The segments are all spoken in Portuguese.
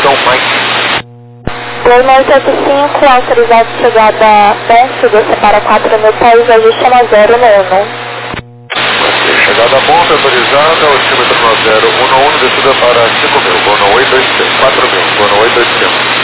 don't mind. Gol 985, autorizado chegada Bonfim, você para 4.000 pés, ajuste na 011. Ok, chegada Bonfim autorizada, altímetro no 011, descida para 5.000, voo no 825, 4.000, voo no 825.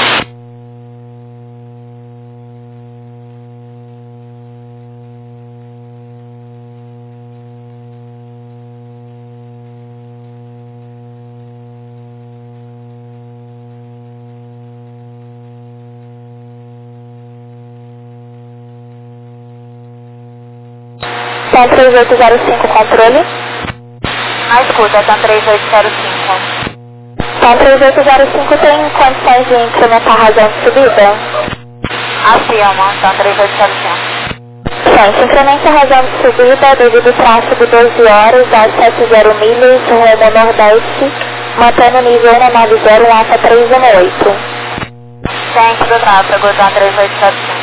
Então 3805, controle. Na escuta, tá 3805. Então 3805 tem condições de incrementar a razão de subida? Afirma, tá 3805. Sim, incrementa a razão de subida devido ao tráfego 12 horas às 70 milhas rumo nordeste, mantendo o nível 190 alfa 318. Ciente do tráfego, tá 3805.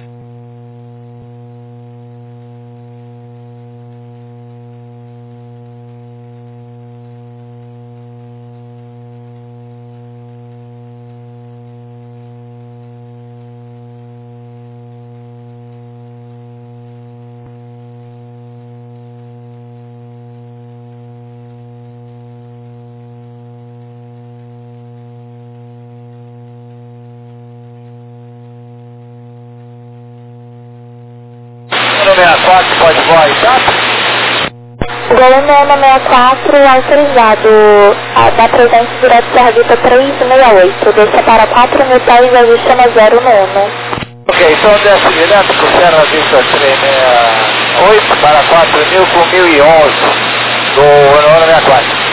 Gol 64, pode voar, tá? Gol 64, autorizado da presença direto da Revista 368, desça para 4.000 pés, ajuste na 011. Ok, então desce direto para o Serra Vista 368 para 4.000 com 1.011 do 964.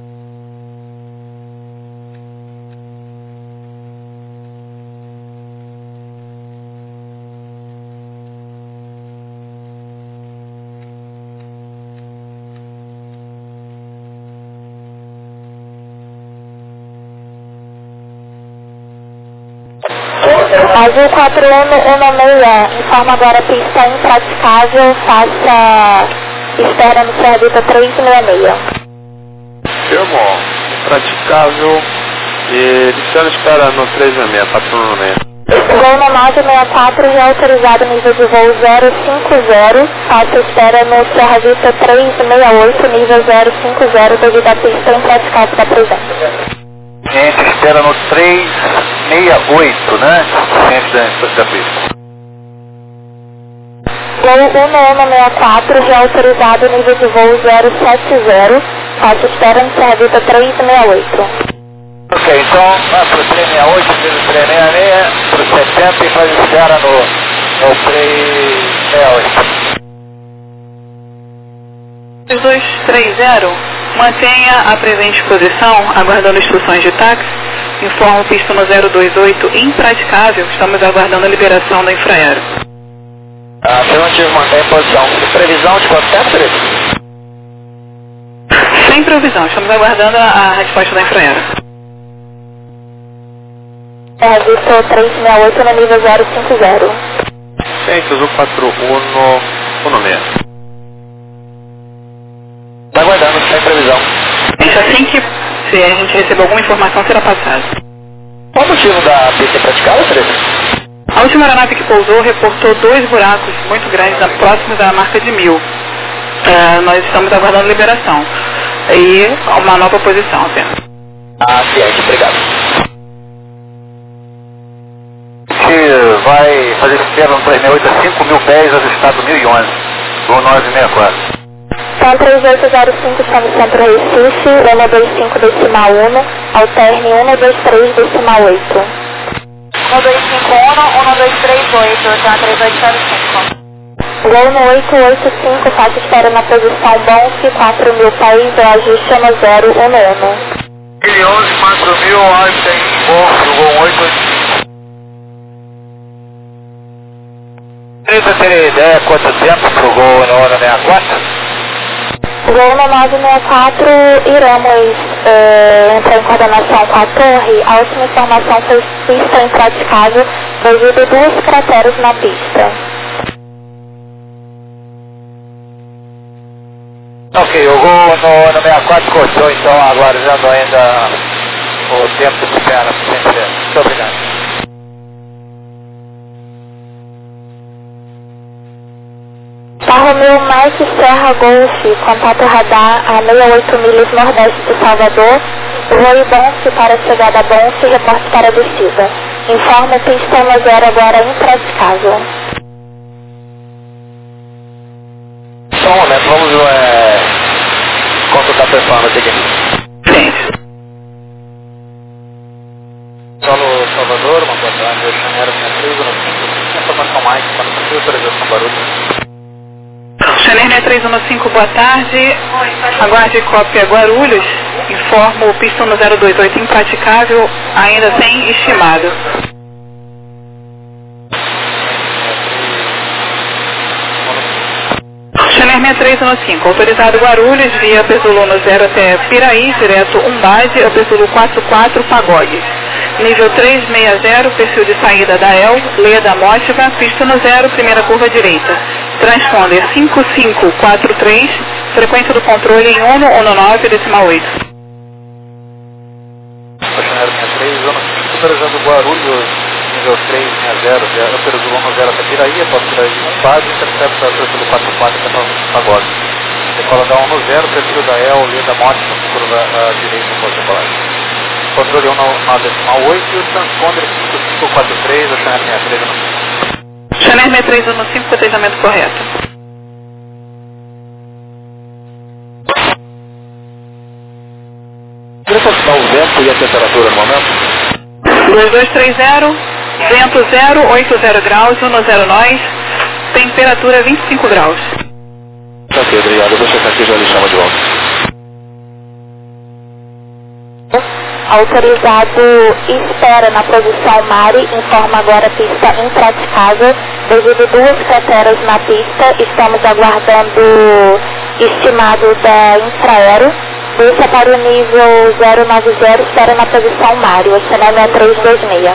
Azul 4116, informa agora pista impraticável, faça espera no Serra 366. Firmo, impraticável e distância espera no 366, 416. Gol na 964 já autorizado nível de voo 050, faça espera no Serra Vista 368, nível 050 devido à pista impraticável da presença. Gente, espera no 368, né? Gente da pista. Gol 1164 já autorizado nível de voo 070, faça espera no Serra Vista 368. Ok, então vai para o 368, nível 366, para o 70 e faz espera no 368. 230, mantenha a presente posição, aguardando instruções de táxi. Informa o pista no 028 impraticável, estamos aguardando a liberação da infraero. Afirmativo, mantém posição. Previsão de quanto tempo, Felipe? Sem previsão, estamos aguardando a resposta da infraero. Vista 368 no nível 050. Azul 4116. Está aguardando, sem previsão. Isso assim que se a gente receber alguma informação será passada. Qual o motivo da pista praticada, Felipe? A última aeronave que pousou reportou 2 buracos muito grandes próximos da marca de 1000. Nós estamos aguardando liberação. E uma nova posição apenas. Ciente, obrigado. Você vai fazer espera no 368 a 5.000 pés, ajustado 1011, voo 964. Então 3805, estamos centro Recife, 125 decimal 1, alterne 123 decimal 8. 1251, 1238, tá 3805. Gol no 885, faça espera na posição Bonfim, 4.000 pés, ajuste no 011. 1011, 4.000, Einstein, voo 885. Você teria ideia quanto tempo pro gol no 964? Gol na 964, iremos entrar em coordenação com a torre. A última informação foi pista impraticável devido a 2 crateras na pista. Ok, o gol no 64 cortou, então aguardando ainda o tempo de espera, por gentileza. Muito obrigado. Romeo Mike Serra Golf, contato radar a 68 milhas nordeste de Salvador, voo Bonfe para chegada a Bonfe, reporte para descida. Informa pista 10 agora impraticável. Só um momento, vamos consultar a performance aqui. Sim. Solo Salvador, uma boa tarde, eu Chanera 6315, informação mais, quando possível, autorização barulho. Chanera 315, boa tarde. Aguarde cópia Guarulhos. Informo pista 1028 impraticável, ainda sem estimado. Chanera 6315, autorizado Guarulhos, via Pesuluno 0 até Piraí, direto Umbade, ao Pesulu 44, Pagodes. Nível 360, perfil de saída da EL, Leia da Mótiva, pista no 0, primeira curva direita. Transponder 5543, frequência do controle em 119, decimal 8. Chanera 63, zona 5, autorizando Guarulhos, nível 360, Pesuluno 0 até Piraí, após Piraí Umbade, intercepta pelo 44 até Pagodes. Decola da 110, perfil da EL, Leia da Mótiva, curva direita, após decolagem. Controle 1 na decimal 8 e o transponder 5543, a Chanera 63. Chanera 6315, cotejamento correto. Queria confirmar o vento e a temperatura no momento? 2230, vento 0, 80 graus, 10 nós, temperatura 25 graus. Ok, obrigado. Eu vou checar aqui e já lhe chamo de volta. Autorizado espera na posição Mari, informa agora pista impraticável. Devido duas crateras na pista, estamos aguardando estimado da Infraero. Desça para o nível 090, espera na posição Mari, o cenário é 326.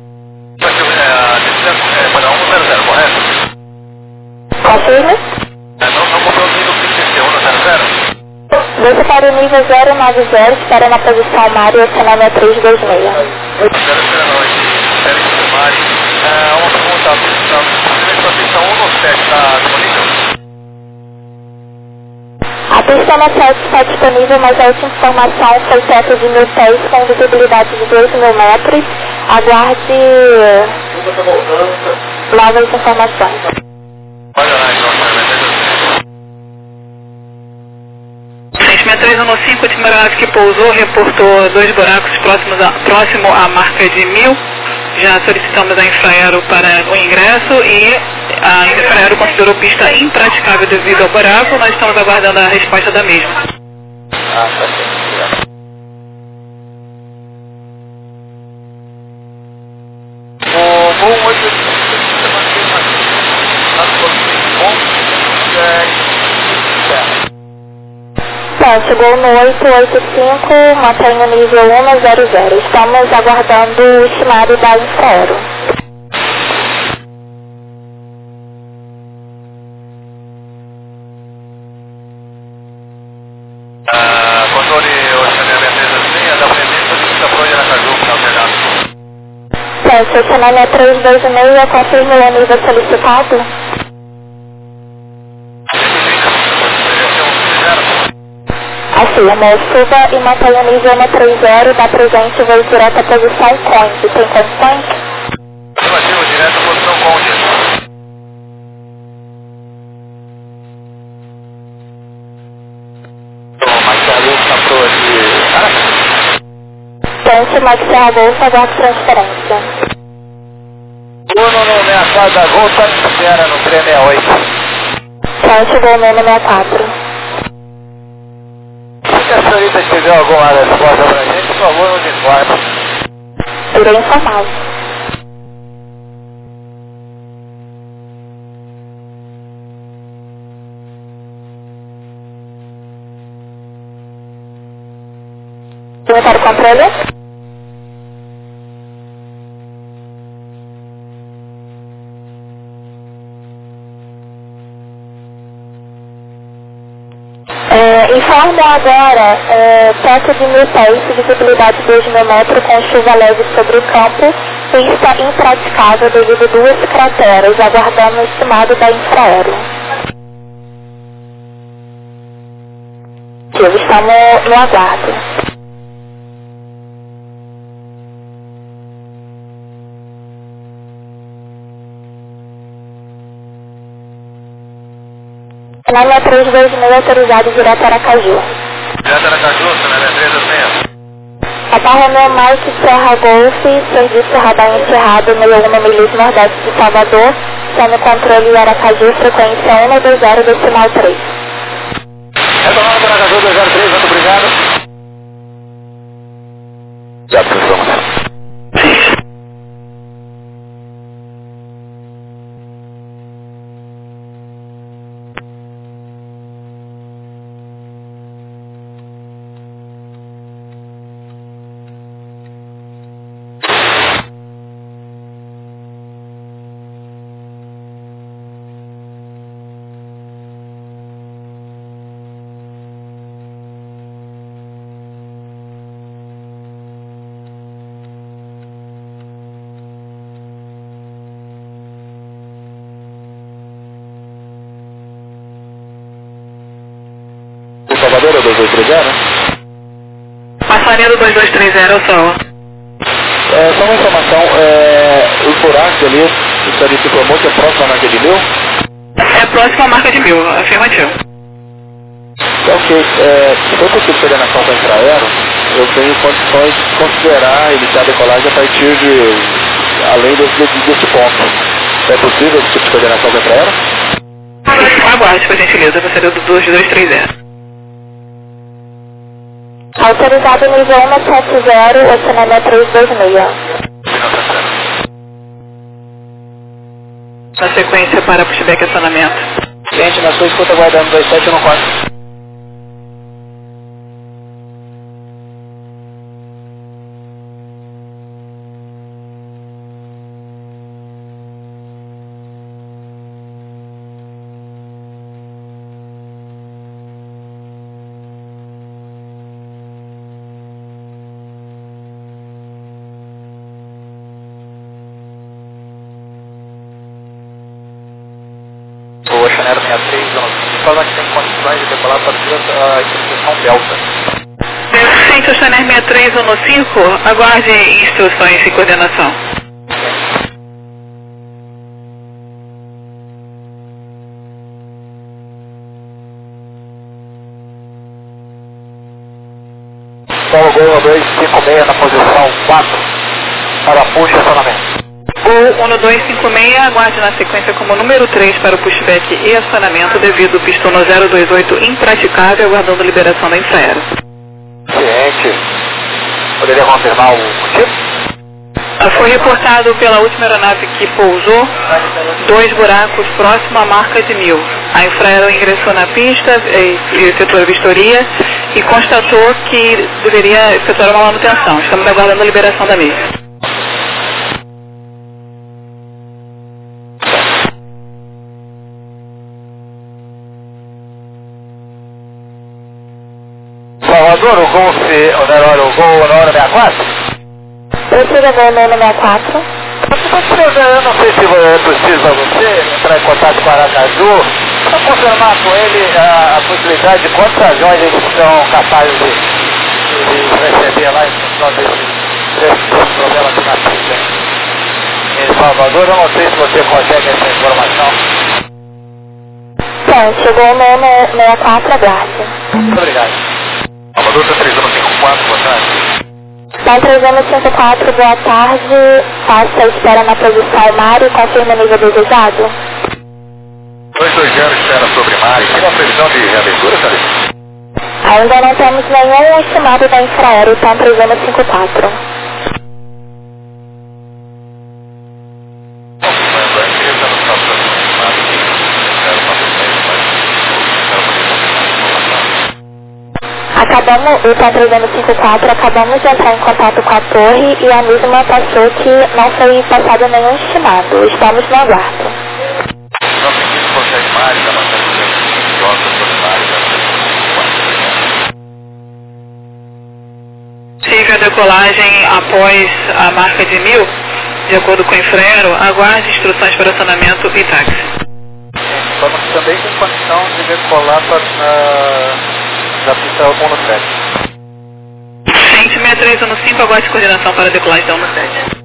Para 100, correto? Confirme? Não comprou o nível 100, 100? Desça para o nível 090, espera na posição Mari, o cenário é 326. Uma pergunta, a pista 1 no 7 está disponível? A pista no 7 está disponível, mas a última informação foi teto de 1000 pés com visibilidade de 2.000 metros. Aguarde novas informações. Olha lá, então, 6315, última aeronave que pousou, reportou 2 buracos próximo à marca de 1000. Já solicitamos a Infraero para o ingresso e a Infraero considerou pista impraticável devido ao buraco. Nós estamos aguardando a resposta da mesma. tá certo. O voo 8 chegou no 885, mantém o nível 100. Estamos aguardando o estimado da Infraero. Controle Oceanária 326, da presença do Saproia na Cajuca, alternado. Oceanária 326, confirma o nível solicitado. Afirma, suba e mantenha o nível no 30, dá presente, voo direto à posição Conde. Tem condições? Afirmativo, direto à posição Conde. Max Serra Golf, aguardo transferência. Uno no 64 da Volta, espera no 368. Chegou no 64. Se a senhorita tiver alguma resposta pra gente, por favor, nos informe. Irei informar. Para o controle? Informe agora perto de 1.000 pés, visibilidade 2.000 metros com chuva leve sobre o campo, pista impraticável devido a 2 crateras, aguardando o estimado da Infraero. Estamos no aguardo. Canal 326 autorizado direto a Aracaju. Direto a Aracaju, canal 326. Papa Romeu Mike Serra Golf, serviço radar encerrado 61 milhas nordeste de Salvador, sendo controle Aracaju, frequência 120 decimal 3. Retomando para Aracaju 203, muito obrigado. Já precisamos. Salvador, 2230? Passarinho 2230, Sol. Só uma informação, os buracos ali, o senhor se informou que é próximo à marca de 1000? É próximo à marca de 1000, afirmativo. Então, ok, se for possível coordenação com a Infraero, eu tenho condições de considerar iniciar a decolagem a partir de, além desse ponto. É possível esse tipo de coordenação com a Infraero? Aguarde, por gentileza, você deu do 2230. Autorizado nível 170, oceanamento 326. Na sequência para pushback acionamento. Gente, na sua escuta aguardando 2714. O Chanero 63, informa que tem condições de decolar a partir da instrução Delta. Centro Chanero 63 ou no 5, aguarde instruções de coordenação. Paulo Gol 256 na posição 4 para push e acionamento. O 1256, aguarde na sequência como número 3 para o pushback e acionamento devido ao pistono 028 impraticável, aguardando liberação da Infraero. Ciente. Poderia confirmar o motivo? Foi reportado pela última aeronave que pousou 2 buracos próximo à marca de 1000. A Infraero ingressou na pista e efetuou a vistoria e constatou que deveria efetuar uma manutenção. Estamos aguardando a liberação da mesma. Salvador, o Gol, o Gol na hora 64? Precisa ver o nome 64? Eu não sei se é preciso para você entrar em contato com o Aracaju para confirmar com ele a possibilidade de quantos aviões eles são capazes de receber lá em função desse problema aqui na pista. Em Salvador, eu não sei se você consegue essa informação. Bom, chegou o nome 64, aguarde. Muito obrigado. Salvador, está 3154, boa tarde. Está 3154, boa tarde. Faça a espera na posição Mário e confirma o nível desejado. 220 espera sobre Mário. Tem uma previsão de reabertura, Sérgio? Ainda não temos nenhum estimado da Infraero, está 3154. Acabamos, o TAM 354, acabamos de entrar em contato com a torre e a mesma passou que não foi passado nenhum estimado. Estamos no aguardo. Não tem que consegue mais, da matéria de sobre Mário, decolagem após a marca de 1000, de acordo com o Infraero, aguarde instruções para acionamento e táxi. Estamos também com condição de decolar da pista 1 no 7. Gente, 6315, aguarde coordenação para decolagem da 1 no 7.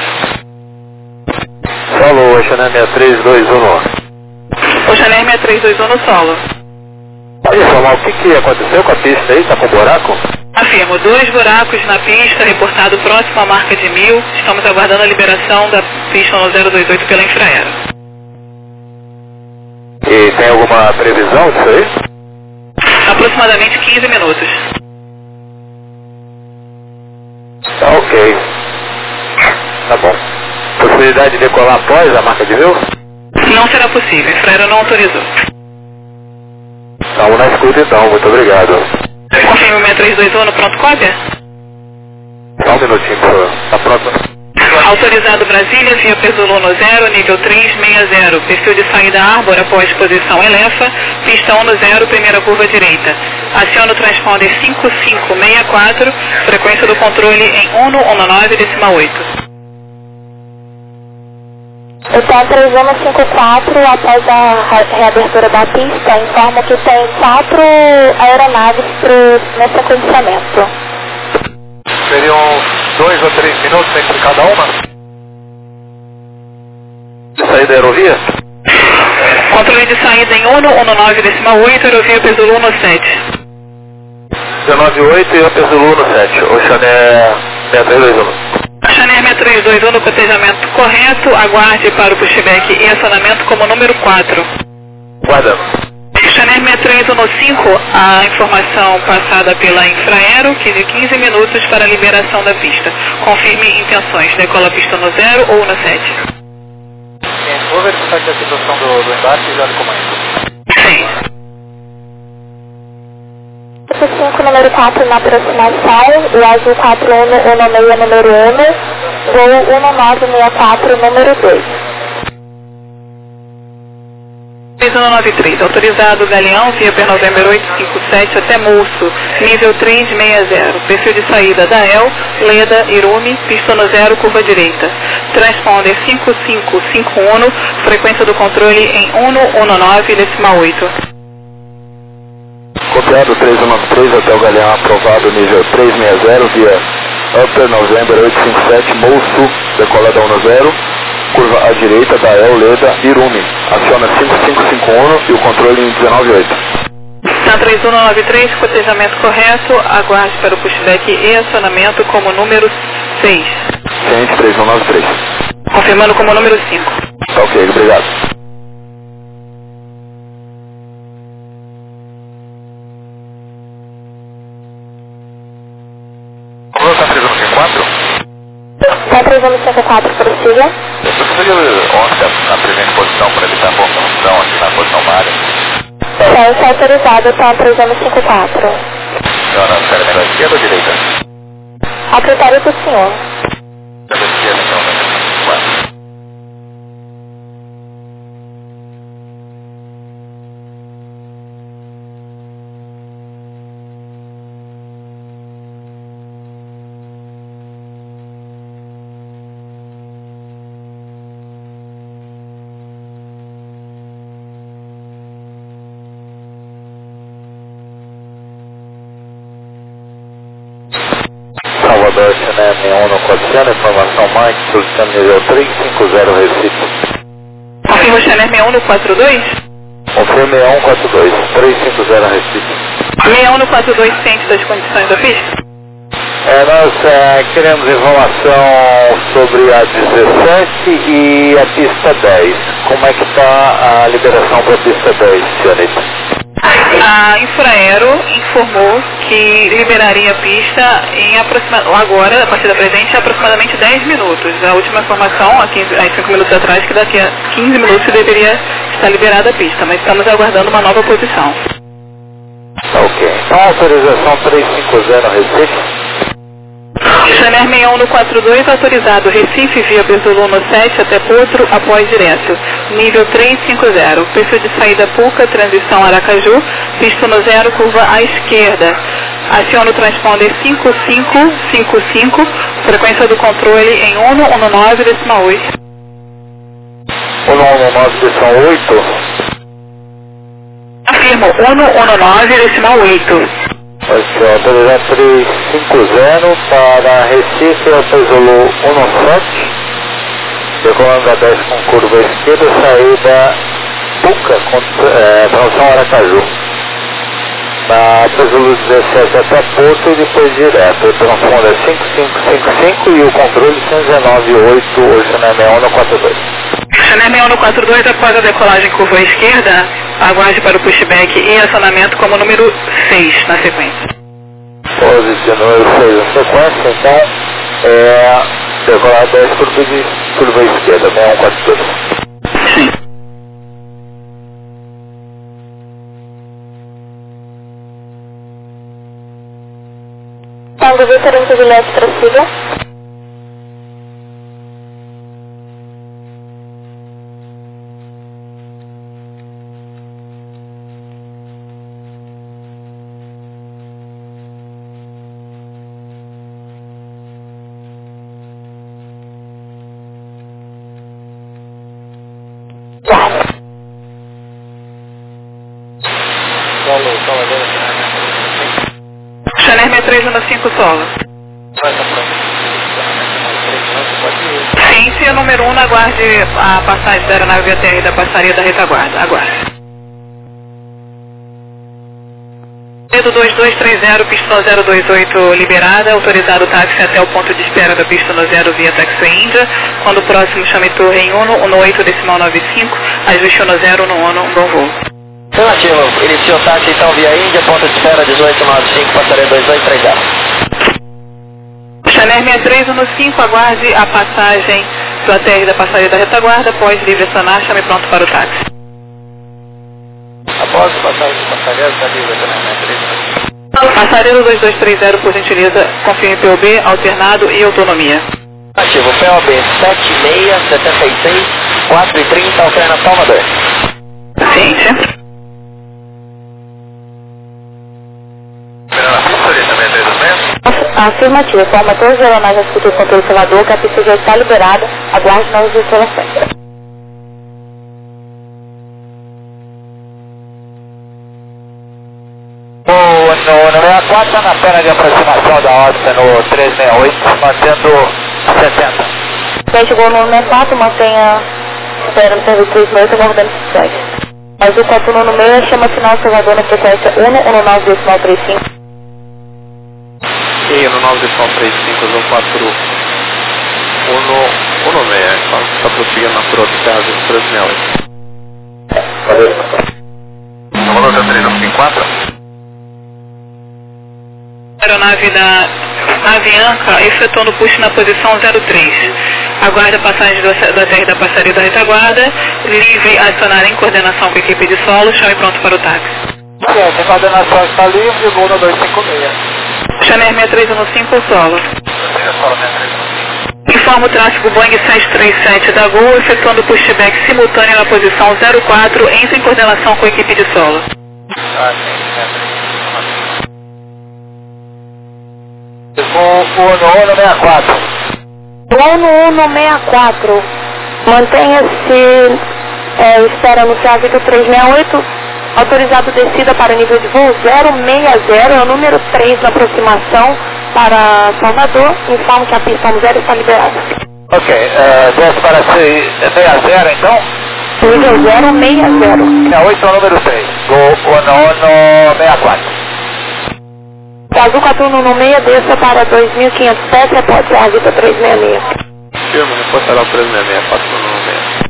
Solo, Oceaner 6321. Oceaner 6321 no solo. Olha só, o que aconteceu com a pista aí? Tá com buraco? Afirmo, 2 buracos na pista, reportado próximo à marca de 1000. Estamos aguardando a liberação da pista 1028 pela Infraero. E tem alguma previsão disso aí? Aproximadamente 15 minutos. Tá ok. Tá bom. Possibilidade de decolar após a marca de 1000? Não será possível, a Infraero não autorizou. Estamos na escuta então, muito obrigado. Confirme o 6321 no pronto cópia? Só um minutinho, por favor. Tá pronto? Autorizado Brasília, via Pesolano 0, nível 360, perfil de saída Árbor após posição Elefa, pista 1 no 0, primeira curva direita. Aciona o transponder 5564, frequência do controle em 119,8. Hotel 3154, após a reabertura da pista, informo que tem 4 aeronaves nesse acondicionamento. Seriam 2 ou 3 minutos entre cada uma? Saída da aerovia? Controle de saída em 119,8, aerovia Pesolano 7. 198 e a Pesolano 7, Oceaner 6321. Oceaner 6321 no cotejamento correto, aguarde para o pushback e acionamento como número 4. Guardando. Oceaner 6315, a informação passada pela Infraero, que de 15 minutos para a liberação da pista. Confirme intenções, decola a pista no 0 ou no 7. Vou verificar aqui a situação do embarque e já lhe comunico. Sim. 5, número 4 na aproximação, o azul 4116, número 1, voo 1964, número 2. 3193, autorizado Galeão, via per November 857 até Moço, nível 360, perfil de saída da El, Leda, Irumi, pista no 0, curva direita. Transponder 5551, frequência do controle em 119,8. Copiado 3193, Hotel Galeão aprovado nível 360 via Upper November 857, Moço, decolada 10, curva à direita da El, Leda, Irumi. Aciona 5551 e o controle em 198. Na 3193, cotejamento correto, aguarde para o pushback e acionamento como número 6. Ciente 3193. Confirmando como número 5. Tá ok, obrigado. Como está 3154? Tá 3154, prossiga. Eu gostaria ontem a presente posição para evitar a confusão aqui na posição mária. Ciência autorizado, tá 3154. Senhora, espera melhor esquerda ou direita? A critério do senhor. Da esquerda, então, né? Salvador, CNM 1 no Cotiano, informação Mike, posição nível 350 Recife. Confirma o Oceaner 61 no 42? Confirme 6142, 350 Recife. 61 no 42, ciente das condições da pista? Nós queremos informação sobre a 17 e a pista 10. Como é que está a liberação para a pista 10, senhorita? A Infraero informou que liberaria a pista em agora, a partir da presente, em aproximadamente 10 minutos. A última informação, há 5 minutos atrás, que daqui a 15 minutos deveria estar liberada a pista, mas estamos aguardando uma nova posição. Ok. Então, autorização 350 Recife. Oceaner 61 no 42, autorizado Recife via Pesolano 7 até Potro, após direto. Nível 350, perfil de saída Puca, transição Aracaju, pista no 0, curva à esquerda. Aciona o transponder 5555, frequência do controle em 119,8. 119,8. Afirmo, 119,8. Aqui, ó, autorizado 350 para Recife, Alpezulu 17. Decolando 10 com curva esquerda, saída Puca, tração Aracaju. Na Alpezulu 17 até Porto e depois direto. O transponder é 5555 e o controle 119,8, o Chanel 6142. Chanel 6142, após a decolagem curva esquerda, aguarde para o pushback e acionamento como número 6 na sequência. Positivo número 6 na sequência, então decolar 10 curva esquerda, 6142. Sim. Tango Vitor, Juliette, prossiga. Chanel 6315 solo. Ciência número 1, aguarde a passagem da aeronave VTR da passaria da retaguarda. Aguarde. Dedo 2230, pista 028 liberada, autorizado o táxi até o ponto de espera da pista 0 via Taxiway Índia. Quando o próximo chame torre em 118,95, ajuste 10 no 1, bom voo. Afirmativo, iniciou o táxi então via Índia, ponto de espera 1895, passaria 2830. Chanel 6315, aguarde a passagem do ATR da passaria da retaguarda, após livre acionar, chame pronto para o táxi. Após a passagem de passageiro, está livre também, né? Passareiro 2230, por gentileza, confirme POB, alternado e autonomia. Ativo, POB 7676, 430, alterna Salvador. Ciência. Afirmativa, forma todas as aeronaves a discutir o controle Salvador, que a pista já está liberada, aguarde novas instalações. No 64 está na pena de aproximação da órbita no 368, mantendo 70. Quem chegou no 64, mantenha espera no serviço 38, aguardando sucesso. Mas o 496 chama final Salvador na frequência 119,35. E no 9,35, eu vou 4 196, está prosseguindo na por outro caso, 368. Valeu. No valor da 354? Aeronave da Avianca efetuando push na posição 03. Aguarde a passagem do ATR da passaria da retaguarda. Livre acionar em coordenação com a equipe de solo. Chame pronto para o táxi. A coordenação está livre, voo no 256. Chanel 6315 solo. Informa o tráfego Boeing 737 da Gol efetuando pushback simultâneo na posição 04. Entre em coordenação com a equipe de solo. O 164. O 164, mantenha-se, espera anunciar Vitor 368, autorizado descida para nível de voo 060, é o número 3 na aproximação para Salvador, informe que a pista 0 está liberada. Ok, desce para 60 então? Nível 060. 68 é o número 3, Gol 164. Azul 4196, desça para 2.500 pés, repórter a Vitor 366. Firma, reportará o 366, 4196.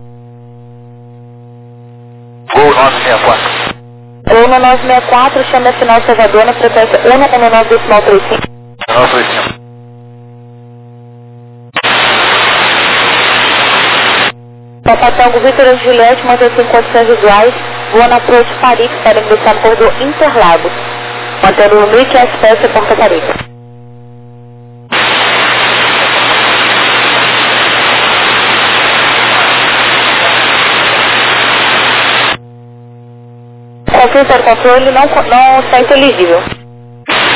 Gol 964. Gol 964, chama final Salvador na frequência 119,35. 935. Papatango Vitor e Juliette, mantém-se em condições visuais, voa na approach Paris para ingressar no corredor Interlagos, mantendo o 1.500 pés e Porta Caribe. Confirme para o controle, não está inteligível.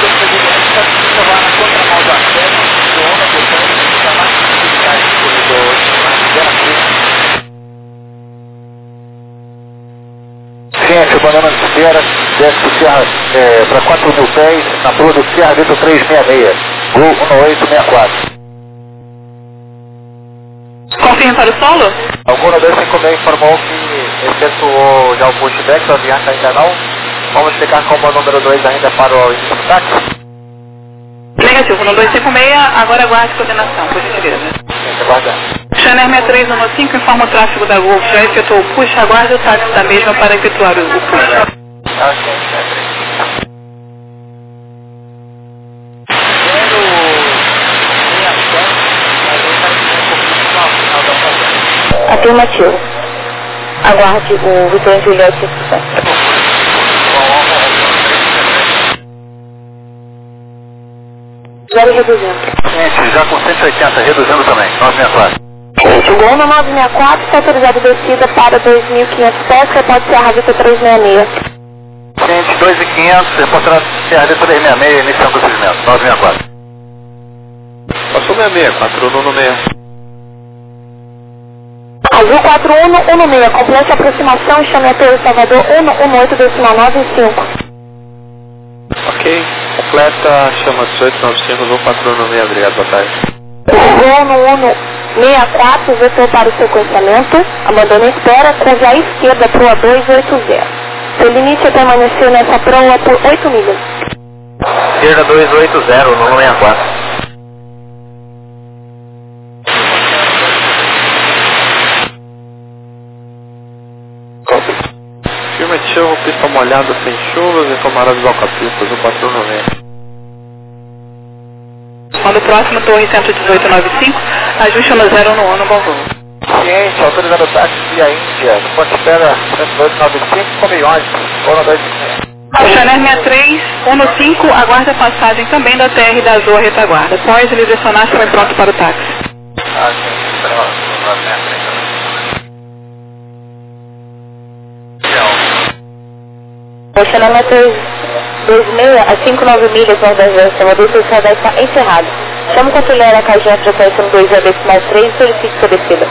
Espera, desce pro Serra, para 4.000 pés, na Rua do Serra Vitor 366, Gol 1864. Confirme para o solo? Alguma 256 informou que efetuou já o pushback, a Avianca ainda não. Vamos ficar como o número 2 ainda para o início do táxi? Negativo, no 256, agora aguarde coordenação, por gentileza. Aguardar. Channel 6315 informa o tráfego da Gol, já efetuou o push, aguarde o táxi da mesma para efetuar o push. Afirmativo. Aguarde o Vitor Juliette. Zero reduzindo. Gente, já com 180, reduzindo também, 964. Gente, o Gol no 964 está autorizado descida para 2.500 pés, repórte Serra Vitor 366. Gente, 2.500, reportado Serra Vitor 366, iniciando o procedimento, 964. Passou 66, 4116. Azul 4116, complete a aproximação, chame a Torre Salvador 118,95. Ok, completa, chama 1895, Gol 4116, obrigado, boa tarde. O Gol no 164, vetor para o sequenciamento, abandona a espera, curva à esquerda, proa 280. Seu limite é permanecer nessa proa por 8 milhas. Esquerda 280, no 164. Afirmativo, pista molhada sem chuvas, informaram dos alcapistas, o 496. Quando próximo, Torre 11895, ajuste no 0 no ano, bom voo. Ciente, autorizado o táxi via Índia, no ponto de espera 11895, Comeiões, ou no 256. Channel 6315, aguarde a passagem também da TR da Azul à retaguarda. Após ele direcionar, estará pronto para o táxi. Gente, espera, O Channel 326 a 5,9 milhas nordeste da Salvador, seu radar está encerrado. Chama o controle KG a frequência no 2,3 e solicite sua descida.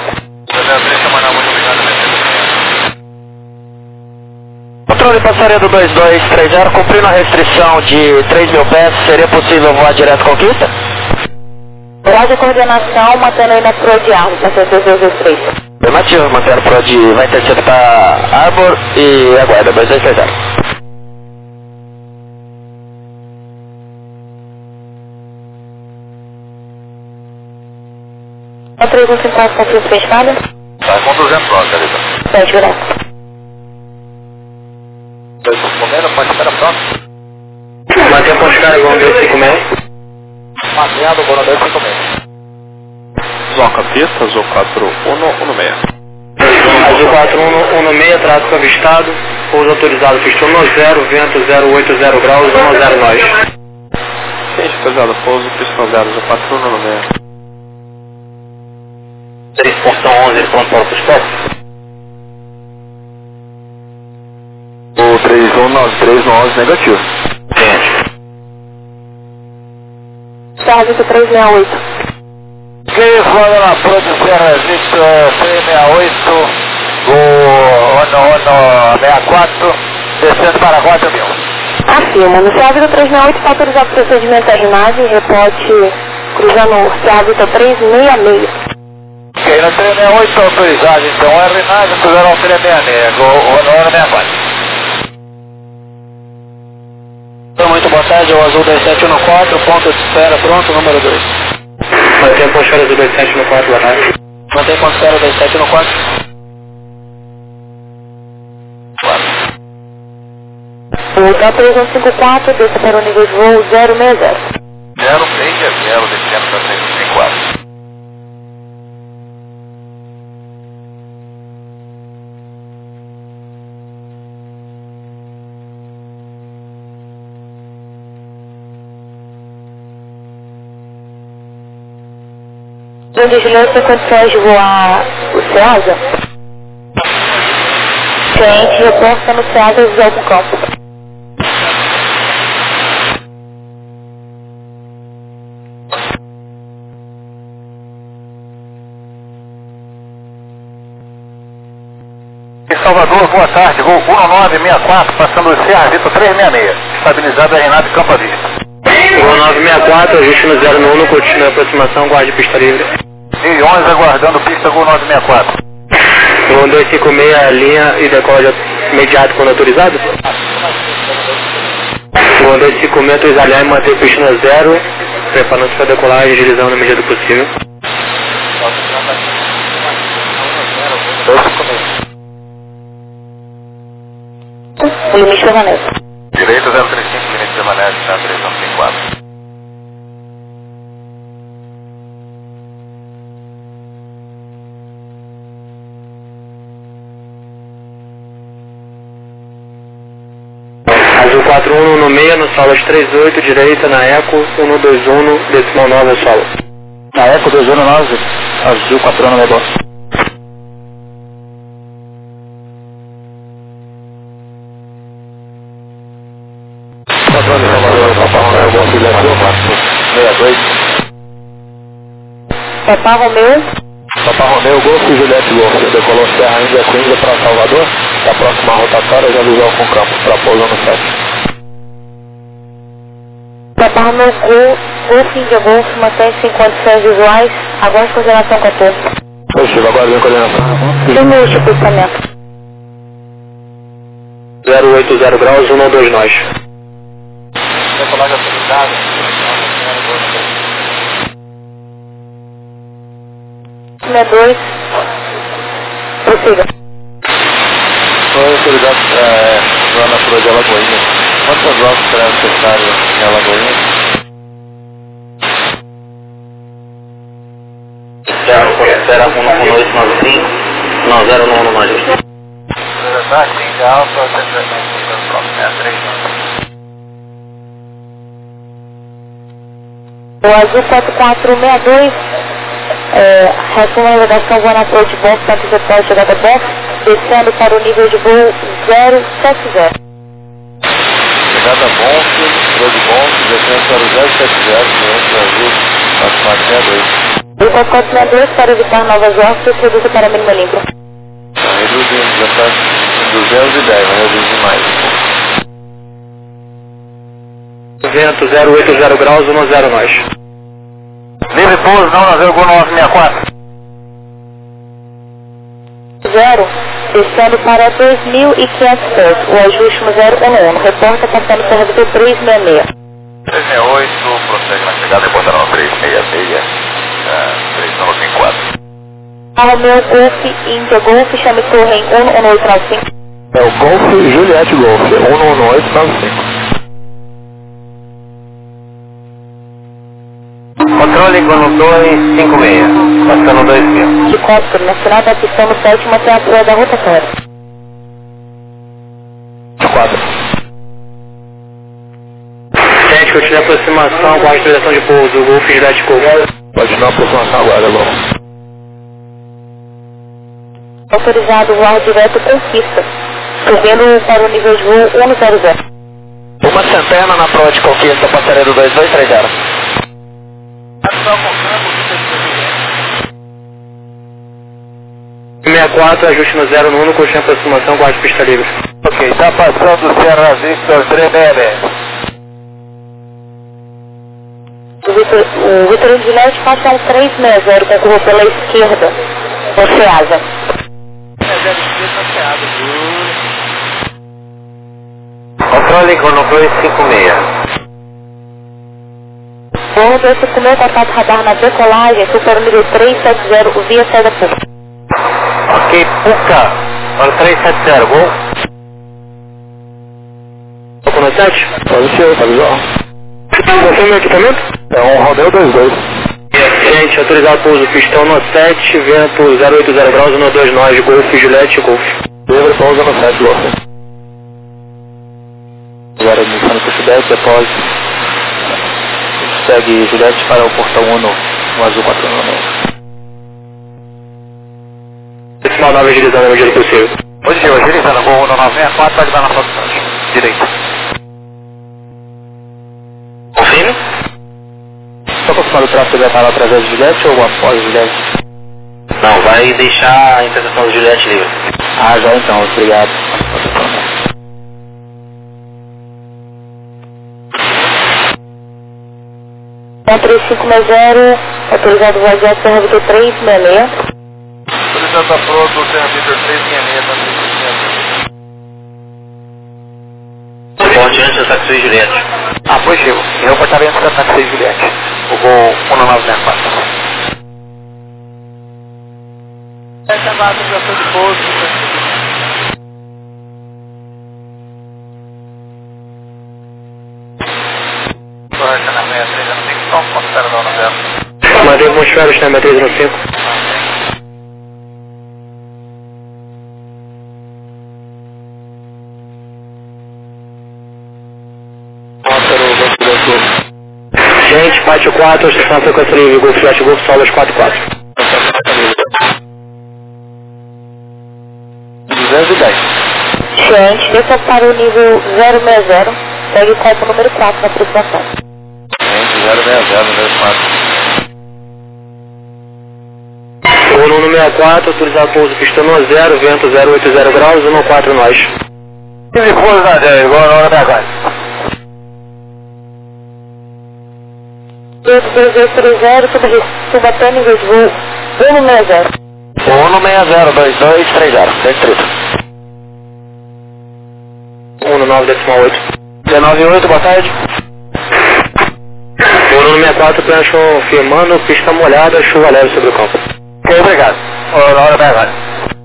Controle passaredo 2230, cumprindo a restrição de 3.000 pés, seria possível voar direto Conquista? Guarde a coordenação, mantendo aí na proa de Arbor, passaredo 2223. Afirmativo, mantendo a proa de... vai interceptar Arbor e aguarda, 2230. A 315 confio fechada. Tá com 200 horas, Carita. Pede direto. 2 comendo, pode espera pronto. Mantém a ponte de carga 1256. Mantendo o Bono 256. Zoca pista, Azul 4116. Azul 4116, tráfego avistado, pouso autorizado, pista 10, vento 080 graus, 10 nós. Ciente, autorizado, pouso, pista 0, Azul 4116. 3.11, pronto para o transporte. O 319, 311 negativo. Ciente. Serra Vitor 368. Ok, voando na proa de Serra Vitor 368, Ono 64, descendo para 4.000. Afirma, no Serra Vitor 368 está autorizado o procedimento da RINAV, reporte cruzando o Serra Vitor 366. Ok, na 368 autorizado, então é RNAV, cruzando 366, Ono 64. Muito boa tarde, é o Azul 2714, ponto de espera, pronto, número 2. Mantém a ponte de espera do 2714, boa tarde. Mantém a ponte de espera 2714. O K3154 desce para o nível de voo 060. 060, descendo para 364. Onde Juliana tem condições de voar o Ceasa? Cliente reporta no Ceasa José do Campo. Salvador, boa tarde, voo 1964, passando o Serra Vitor 366, estabilizado a Renato Campo à Vista. Voo 964, ajuste no 091, continue a aproximação, guarde pista livre. 1011 aguardando pista Gol 964. Voo 256, linha e decola imediato quando autorizado. Voo 256, autorizar e manter pista no 0, preparando-se para decolar e agilizando na medida do possível. Limite permanece. Direito 035, limite permanece na 3154. Azul 4116 no solo 38, direita na Eco 121, decimal 9 no solo. Na Eco 219, Azul 4192. Controle Salvador, Papa Romeu, Golf Juliette Golf 62. Papa Romeu. Papa Romeu, Golf Juliette Golf, decolou Serra Índia Coimbra para Salvador, da próxima rotatória já avisou com campo, para pouso no 7. Papa Romeu, Golf Índia Golf, mantém-se em condições visuais, aguarde coordenação 14. Positivo, aguarde em coordenação. Limite o pistamento. 080 graus, 112 nós. Decolagem autorizada. 62. Prossiga. Foi autorizado lá na Flor de Alagoinha. Quantas voltas será necessário em Alagoinha? Será 11895, não, 091 no ajuste. Sim, de alta, 63. O Azul 4462, resumo a navegação voando na Flor de Box, tanto de pós chegada box, descendo para o nível de voo 070. Chegada Bonf, Flor de Bonf, descendo para o 070, cliente Azul 4462. O 4462, para evitar novas óxidas, reduza para a mínima limpa. Reduzindo, já está em 210, vai reduzir mais. Vento 080 graus, 10 nós. Livre pouso, não navego 964. 0, descendo para 2.500 pés, o ajuste no 011, reporta passando para o 366. 368, prossegue na chegada, reportaram 366, 3954. Romeu Golf Índia Golf, chame torre em 11895. É o Golf Juliette Golf, 11895. Controle com 256, passando 2000. De Cóscoro, na final da pistão no 7, mantém a proa da rotatória. 4. 7, continue a aproximação com a autorização de pouso, o Golf Juliette Golf. Continua a aproximação agora, bom. Autorizado voar direto com pista, subindo para o nível de voo 100. Uma centena na proa de conquista, passareiro 2230. 64, ajuste no 091, continue a aproximação, guarde pista livre. Ok, está passando o Serra Victor 366. O Vitorino Juliette passa um 360, concorreu pela esquerda, no Ceasa. Controle com 256. Voo 256, contato radar na decolagem, super nível 370, via saída pública. Ok, Puca, para 370, gol. Toco no 7? Pode ser, tá visual. Confirma o equipamento? É um Romeu 22. Gente, autorizado pouso pistão no 7, vento 080 graus, 12 nós, Golf Juliette Golf. Livre pouso no 7, Golf. Agora iniciando com o 10, depósito. Segue Juliette para o portão 1 no Azul 496. Decimal 9 agilizando a medida possível. Positivo, agilizando, voo 1964, vai dar na produção. Direita. Confirme? Está acostumado o tráfego vai para através de Juliette ou após Juliette? Não, vai deixar a interseção do Juliette livre. Ah, já então, obrigado. 3560, autorizado vazio Serra Vitor 366. Autorizado da Proto, Serra Vitor 366, tá no Porte antes da Taxi Juliette. positivo. Eu portamento da Taxi Juliette. O voo 1964. Essa é a autorização de pouso. Correta na 63, eu não sei que som, considera da 90. Mantém atmosfera, está na 315. Gente, pátio 4, estação frequência livre, Golf Flat Golf, Solas 44. 210. Gente, desça para o nível 060, segue copo número 4 na aproximação. Gente, 060, número 4. Voo no 64, autorizar pouso pistão 0, vento 080 graus, 14 nós. E depois, Nadia, igual na hora da agora. 2230, subatê nível de voo 160. 160, 2230, 130. 19,8. 198, boa tarde. Voo no 64, plancha firmando, pista molhada, chuva leve sobre o campo. Ok, obrigado. Na hora da agora.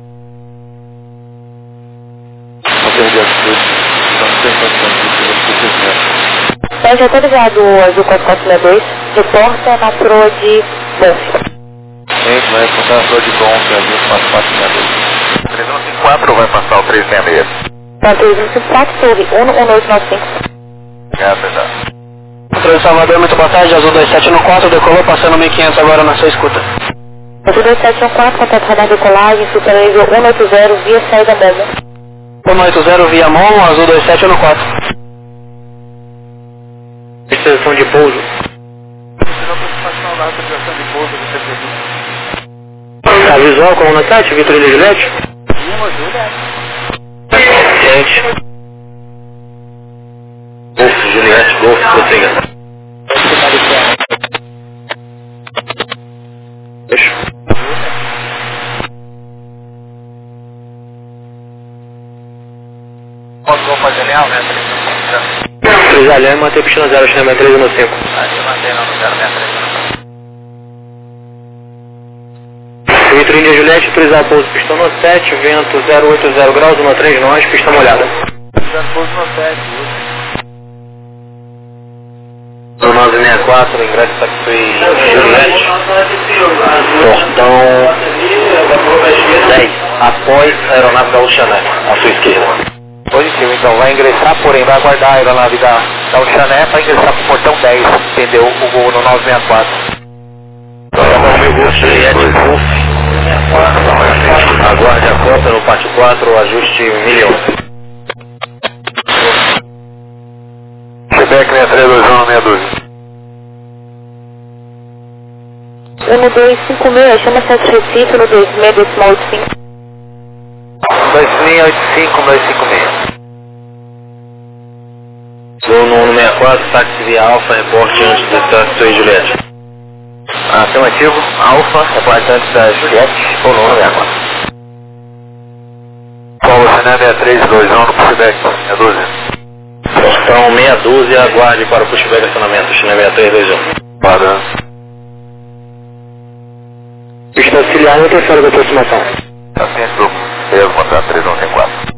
Não perdi a atitude. Não sei quanto Pode autorizado o Azul 4462, reporta na proa de Buff. Gente, vai passar a flor de bom, que é a 2462. 354 vai passar o 366. Tá, 354, torre 11895. Verdade. Controle Salvador, muito boa tarde, Azul 2714, decolou passando 1500 agora na sua escuta. Azul 2714, contato radar decolagem, supernível 180, via saída Momo. 180 via Momo, Azul 2714. Extensão de pouso. A visual como na Tati, Vitor e Juliette? Gente. Golf, Juliette, Golf, prossiga. Deixa. Posso vou fazer leal, né? 3 alhão e manter pista no 0, chama 3 no 5. Eu mantei no 063. Vitor Índia Juliette, autorizar pouso pistão no 7, vento 080 graus, 13 nós, pista molhada. Pouso no 7, No 964, ingresso taxi Juliette. Portão 10, após a aeronave da Oceané, à sua esquerda. Positivo, então vai ingressar, porém vai aguardar a aeronave da Oceané para ingressar para o portão 10, entendeu? O voo no 964. Juliette Golf. Aguarde a cota no pátio 4, ajuste 1011. Quebec 6321 1256, chama 7 Recife no 26,85. 2685, 256. Voo no 64, táxi via Alfa, reporte antes do táxi e Juliette. Afirmativo, Alfa, representante da Juliette, ou no 64. Qual você não é 6321 no pushback, é 12. Portão meia dúzia, aguarde para o pushback acionamento, China 6321. Para. Pista auxiliar e terceira da aproximação. Paciente do mesmo contato 3164.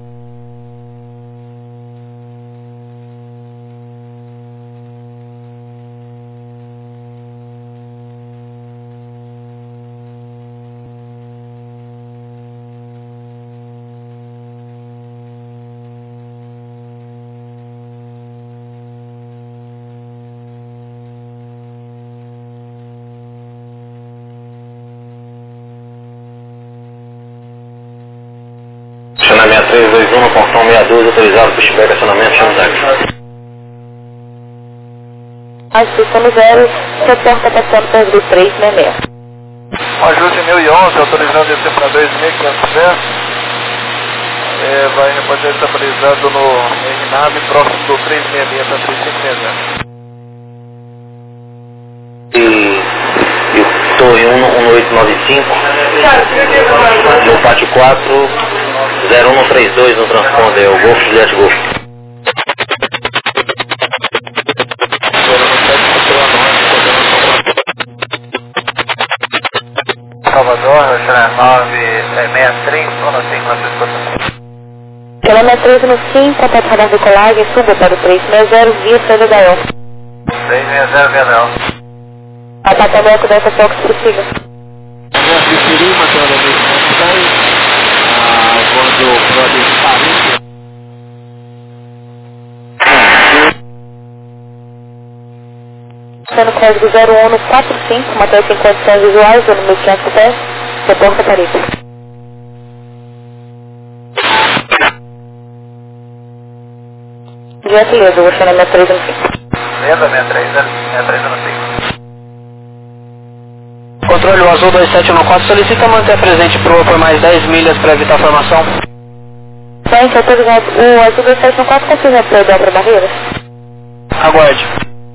China 6321 no portão meia dúzia, autorizado pushback acionamento, chama táxi. A estação no 0, reporta passando para o 366. Ajuste 1011, autorizando descer para 2.500 pés. Vai reportar estabilizado no RNAV, próximo do 366 para 3560. E o Torre 1895, no pátio 4, 0132 no transponder, o Golf Juliette Golf. Salvador, Channel 963, zona 5 na sua escuta. Channel 3 no 5, contato radar decolagem, suba para o 360 via saída da EL. 360 via da EL. Ataque dessa Fox, prossiga. Preferi matéria necessária, quando pode estar. Sendo código 0145, matéria em condições visuais, zona 1500 pés, reporta Tarifa. Gentileza, o Channel 63 no 5. Lembra 63 no 5. Controle, o Azul 2714 solicita manter presente proa por mais 10 milhas para evitar formação. Gente, autorizado. O Azul 2714 confirma para dobra barreiras. Aguarde.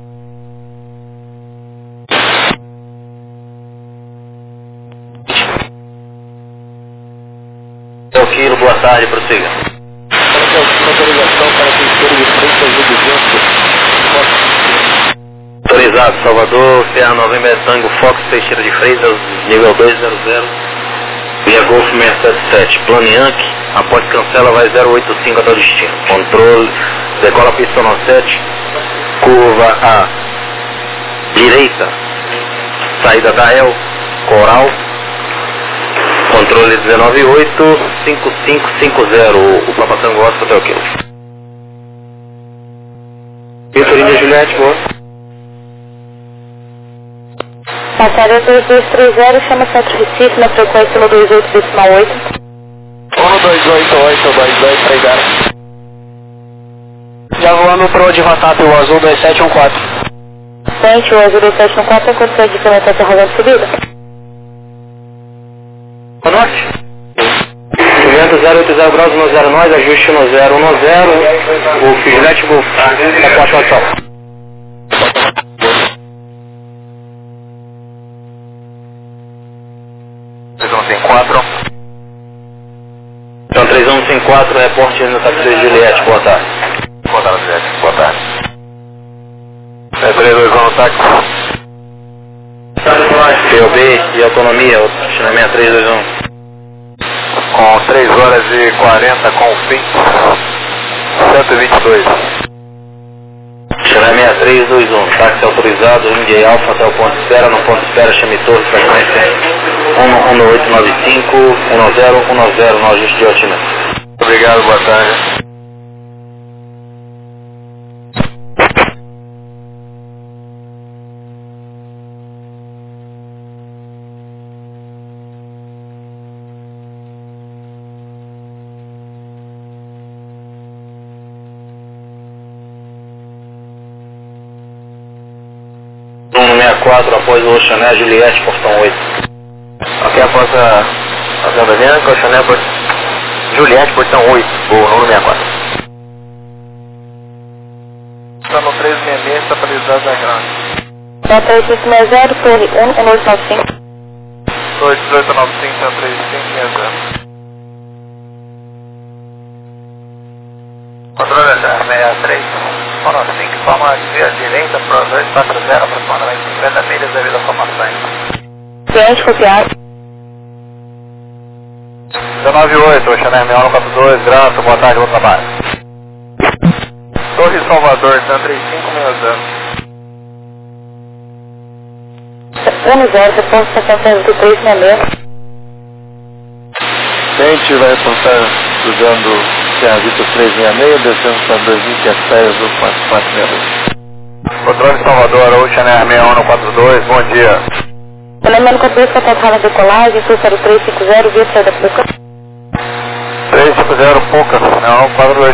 É o Quilo, boa tarde, prossiga. Autorização para pintura de frente Azul 200. Autorizado, Salvador, CA November Tango Fox, Teixeira de Freitas, nível 200, via Golf 677, plano Yankee, após cancela vai 085 até o destino. Controle, decola pista 97, curva A, direita, saída da EL, Coral, controle 198, 5550, o Papa Tango Oscar até o quilo. Vitorina Juliette, boa. Passagem 2230, chama Centro Recife na frequência no 28,8. 1288, 2230. Já voando pro de WhatsApp, o Azul 2714. Gente, o Azul 2714 tem condições de implementar essa razão de subida? Boa norte. Vento 080 graus no 0 nós, ajuste no 010, o Juliette Golf, reporte WhatsApp. Então 3154, reporte no taxi Juliette, boa tarde. Boa tarde, Juliette. Boa tarde. 321 no táxi. POB e autonomia, China 6321. Com 3 horas e 40 com o fim. 122. China 6321, táxi autorizado, India Alpha até o ponto de espera, no ponto de espera, chame Torre, frequência 1895, 1010, no ajuste de altimento. Obrigado, boa tarde. Número 64, após o Oceané, Juliette, portão 8. Ok, após a Fazenda Bianca, o Chanel por Juliette, portão 8, o número 64. Está no 366, estabilizado na grande. Então 3560, Torre 1895. 2895, 3560. Controle 63, zona 5, forma via direita, para 240, aproximadamente 50 milhas devido à formação. Cliente copiado. 198, Chanel 6142, grato, boa tarde, bom trabalho. Torre Salvador, 3560. 10, reponto 6366. Gente, vai reportar usando Serra Vitor 366, descendo para 2.500 pés do 4462. Controle Salvador, Chanel 6142, bom dia. Lembrando que a polícia está na decolagem, fui para o 350, via saída Puca. 350 Puca, não, 42.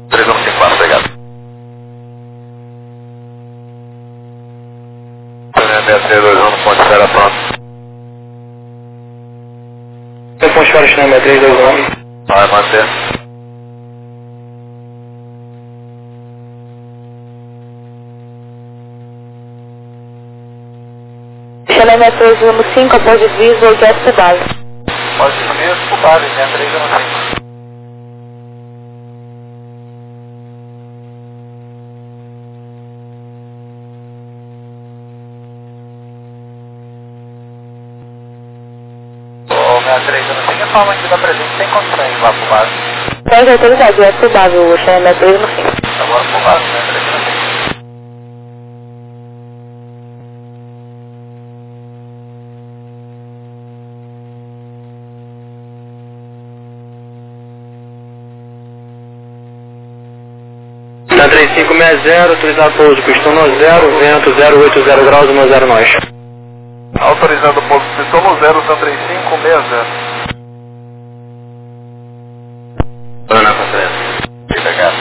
3154, obrigado. 6321 no ponte espera pronto. Ponte espera China 6321. Vai manter. China 315 após desvio, voo direto para base. Pode desvio, por base, 6315. O 6315 é forma de dar presente sem condições lá por base. Pode autorizar, direto para base, o China 315. Agora por base, 6315. Na 3560, autorizado pouso, pistão no 0, vento 080 graus, 10 nós. Autorizando o pouso pistão no 0, São 3560. Ana com 3. Obrigado.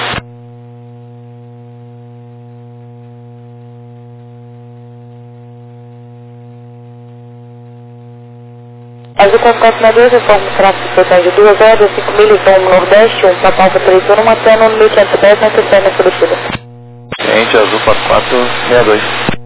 Azul contato na 2, informe o tráfego de total de 2 horas, 5 milhas, rumo nordeste, 1 para Palma 31, mantendo no 1510 na terceira na subida. Ciente, azul 4462.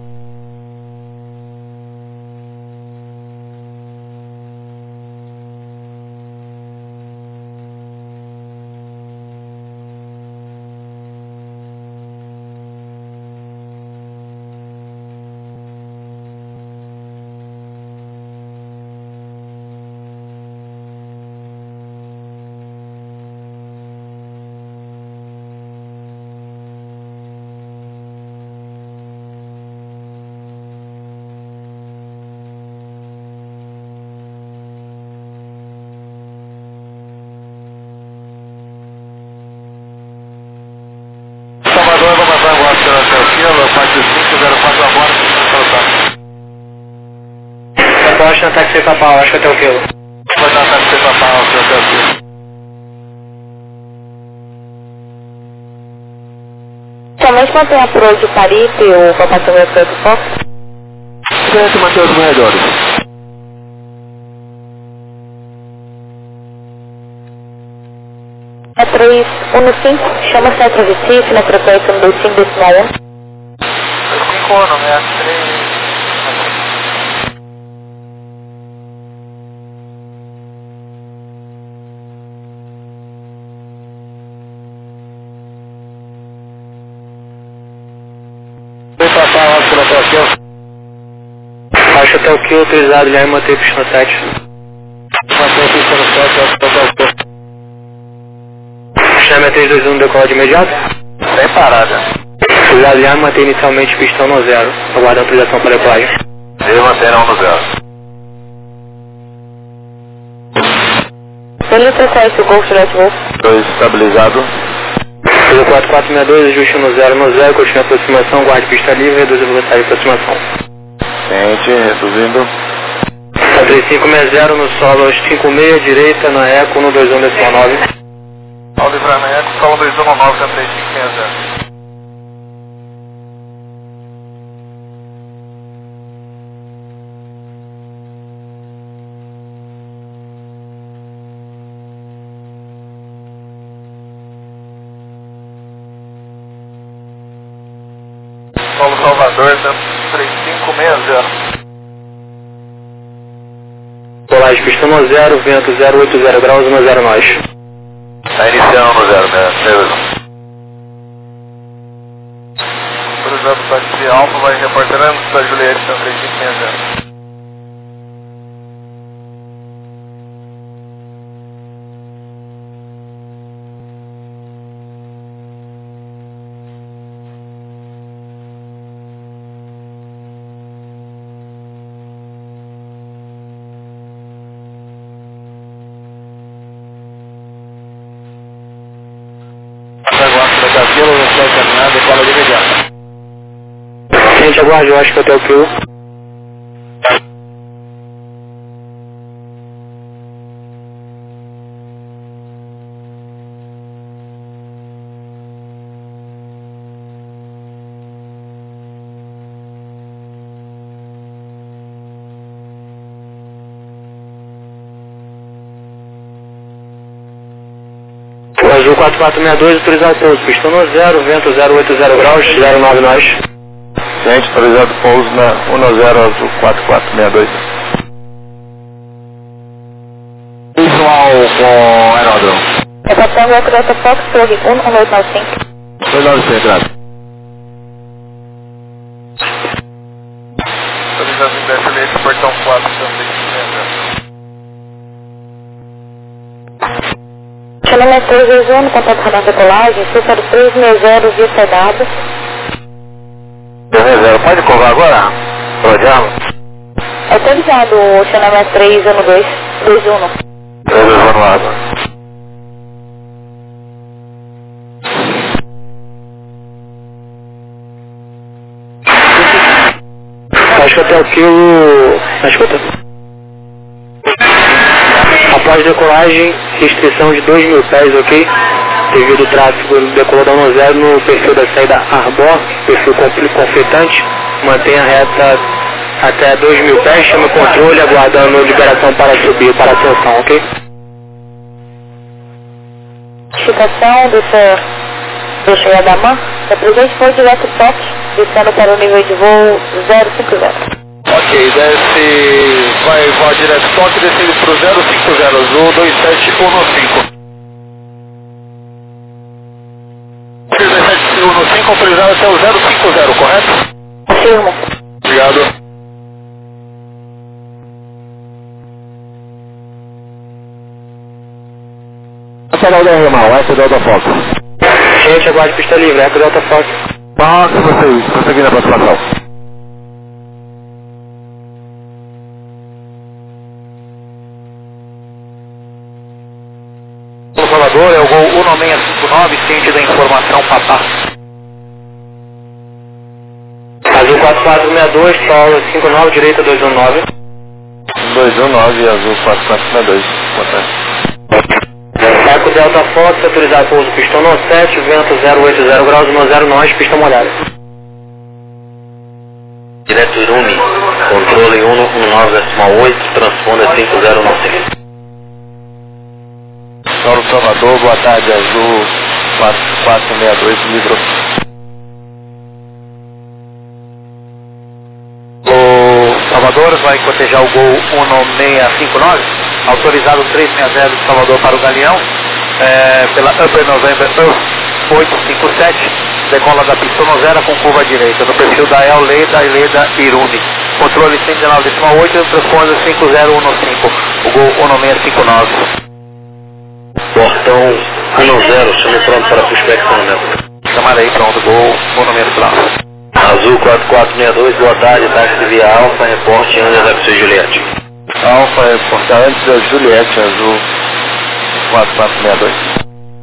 Salvador, vou passar agora pela Celquila, parte 504 agora, Eu acho que até que você tá pau, acho que até o quilo. Vou dar para você papar o seu Celquila. Somente mantém a proa de Paripe ou compartimento do Fox? Ciente, manter os corredores. É 315, chama Centro Recife, na frequência 125,1. 5 anos, né? 3... Vou passar lá pela Celquila. Acho até o quilo, autorizado, já mantém pistão 7. Mantém pistão 7, acho que até o quilo. Chama 321, decola de imediato. Sem parada. Autorizado, já mantém inicialmente pistão no 0. Aguarda a autorização para decolagem. Eles manterão no 0. Ele frequência o Golf Jet Wolf. 2 estabilizado. 4462, ajuste no 0, continue a aproximação, guarde pista livre, reduz a velocidade de aproximação. Ciente, reduzindo. A 3560 no solo aos 56, direita na Eco no 21,9. Ao livramento, solo 219, 3560. Solo Salvador, 3560. Colagem pista no 0, vento 080 graus, 10 nós. Está iniciando no 0, né? Autorizado para de Alfa, vai reportando para Juliette, 3560. Aquilo não foi caminhado, fala de imediato. Gente, aguarde, eu acho que até o quilo. Azul 4462, autorizado pouso, pistão no 0, vento 080 graus, 09 nós. Ciente, autorizado pouso na 10 Azul 4462. Visual com aeródromo. Recepção do Delta Fox, plug 11895. 295, graças. Autorizado inverso leite, portão 4, também. Chamamento 321, contato com a decolagem, C0360 via CW. 360, pode covar agora? Rodeamos? Autorizado o chamamento 312, 21. 321 no ar agora. Acho que até o quilo... Na escuta? Após decolagem, restrição de 2.000 pés, ok? Devido ao tráfego decolou da 10 no perfil da saída Arbor, perfil conflitante, mantenha a reta até 2.000 pés, chama controle, aguardando liberação para subir, para ascensão, ok? Notificação do Sr. Yadaman, represente foi direto toque, descendo para o nível de voo 050. Ok, desce, vai voar direto toque, descendo para o 050, Azul 2715. 2715, autorizado até o 050, correto? Afirmo. Obrigado. Essa da normal, essa é Delta Fox. Gente, aguarde pista livre, Eco Delta Fox. Passe vocês, prosseguir na aproximação. O Salvador é o gol 1659, ciente da informação, papá. Azul 4462, solo 59, direita 219. 219, Azul 4462. Boa tarde. Eco Delta Fox, autorizado pouso pistão no 7, vento 080 graus, 10 nós, pista molhada. Direto Irumi, controle 119,8, transponder 5015. Solo Salvador, boa tarde, Azul 4462, livro. O Salvador vai cotejar o gol 1659, autorizado 360 de Salvador para o Galeão, pela Upper November 857, decola da pista 0 com curva direita, no perfil da El Leda e Leda Irune. Controle 119,8, transponder 5015, o gol 1659. Portão 10, chame pronto para prospecção, né? Chamarei, pronto, gol 1659. Azul 4462, boa tarde, táxi via Alfa, reporte antes da Psi Juliette. Alfa, reportar antes da Juliette, Azul 4462.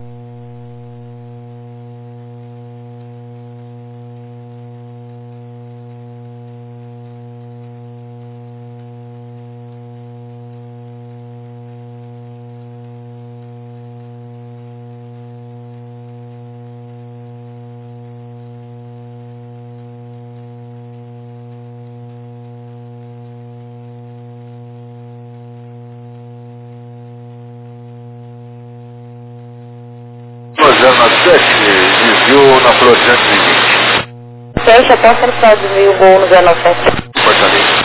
Desviou na Floresta 220. Fecha, posso entrar desvio o gol no 097. Fortaleza.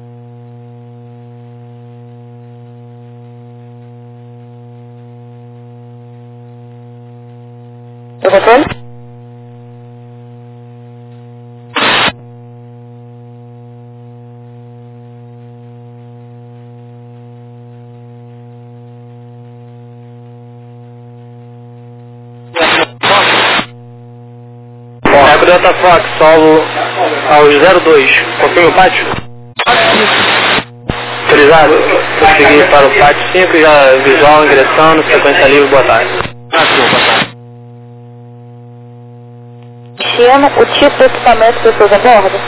O controle? Eco Delta Fox, solo aos 02, confirma o pátio? Autorizado, prosseguir para o pátio 5, já visual ingressando, sequência livre, boa tarde. Destino, o tipo de equipamento que pessoas a bordo?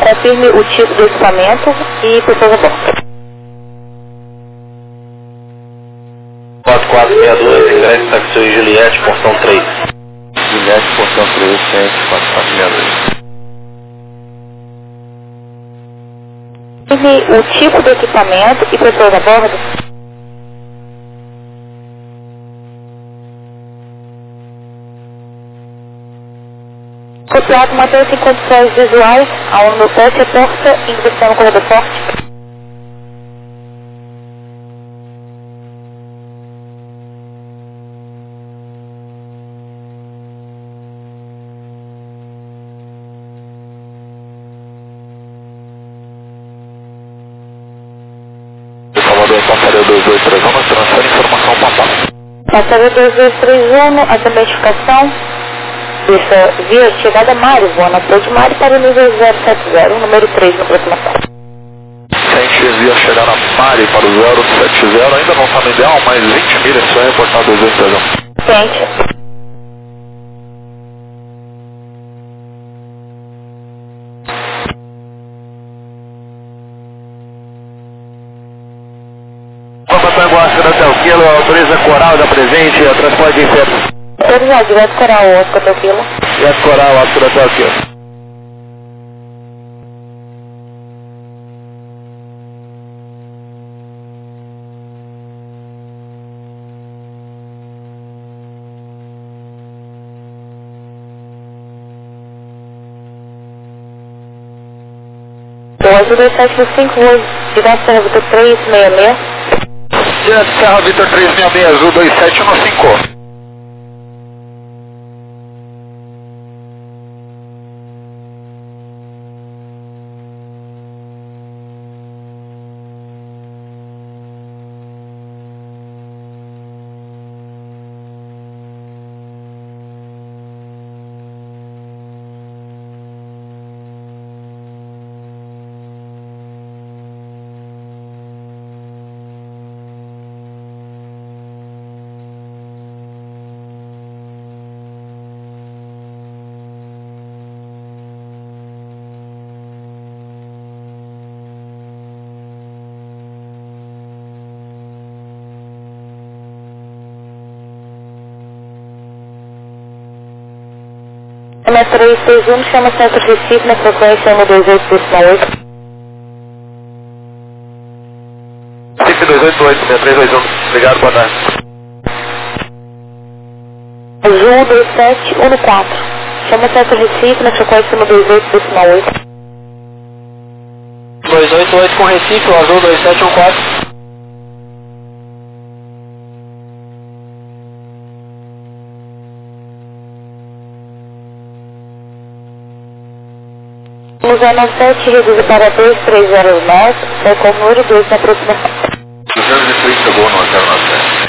Confirme o tipo do equipamento e pessoas a bordo. 4462, ingresso Taxi e Juliette, portão 3. Juliette, portão 3, ciente, 4462. Confirme o tipo do equipamento e pessoas a bordo. Copiado, mantém-se em condições visuais, ao número 7, porta, em direção ao corredor forte. Salvador, passaria 2231, transfere informação passada. Passaria 2231, a identificação dessa via chegada Mário, voando apoio de Mário para o nível 070, número 3 na aproximação. Sente via chegar a Mari para o 070, ainda não está no ideal, mas 20 milhas, só reportar 2231. Sente. Guarda até o quilo, autoriza Coral da presente, a transporte em centro. Autorizado, direto Coral, Oscar até o quilo. Direto Coral, Oscar até o quilo. Hoje 2755, direto Serra Vitor 366. Direto Serra Vitor 366, Azul 2715. MS361 chama Centro Recife na frequência 128,8. Recife 288-6321, obrigado, boa tarde. Azul 2714, chama Centro Recife na frequência 128,8. 288 com Recife, o Azul 2714. No 097, reduz para 2309, sai com o número 2 na aproximação. 203 chegou no 097.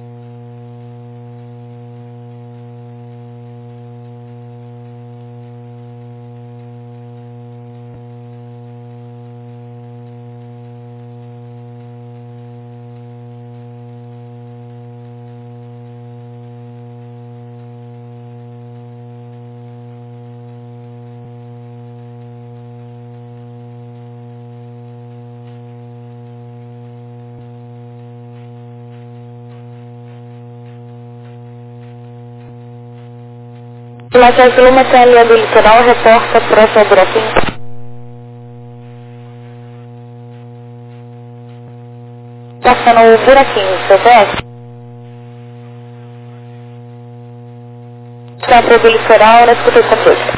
Matheus Luma, tem a linha do litoral, reporta próximo ao buraquinho. Passando o buraquinho, seu pé? Centro do litoral, na escuta de controle.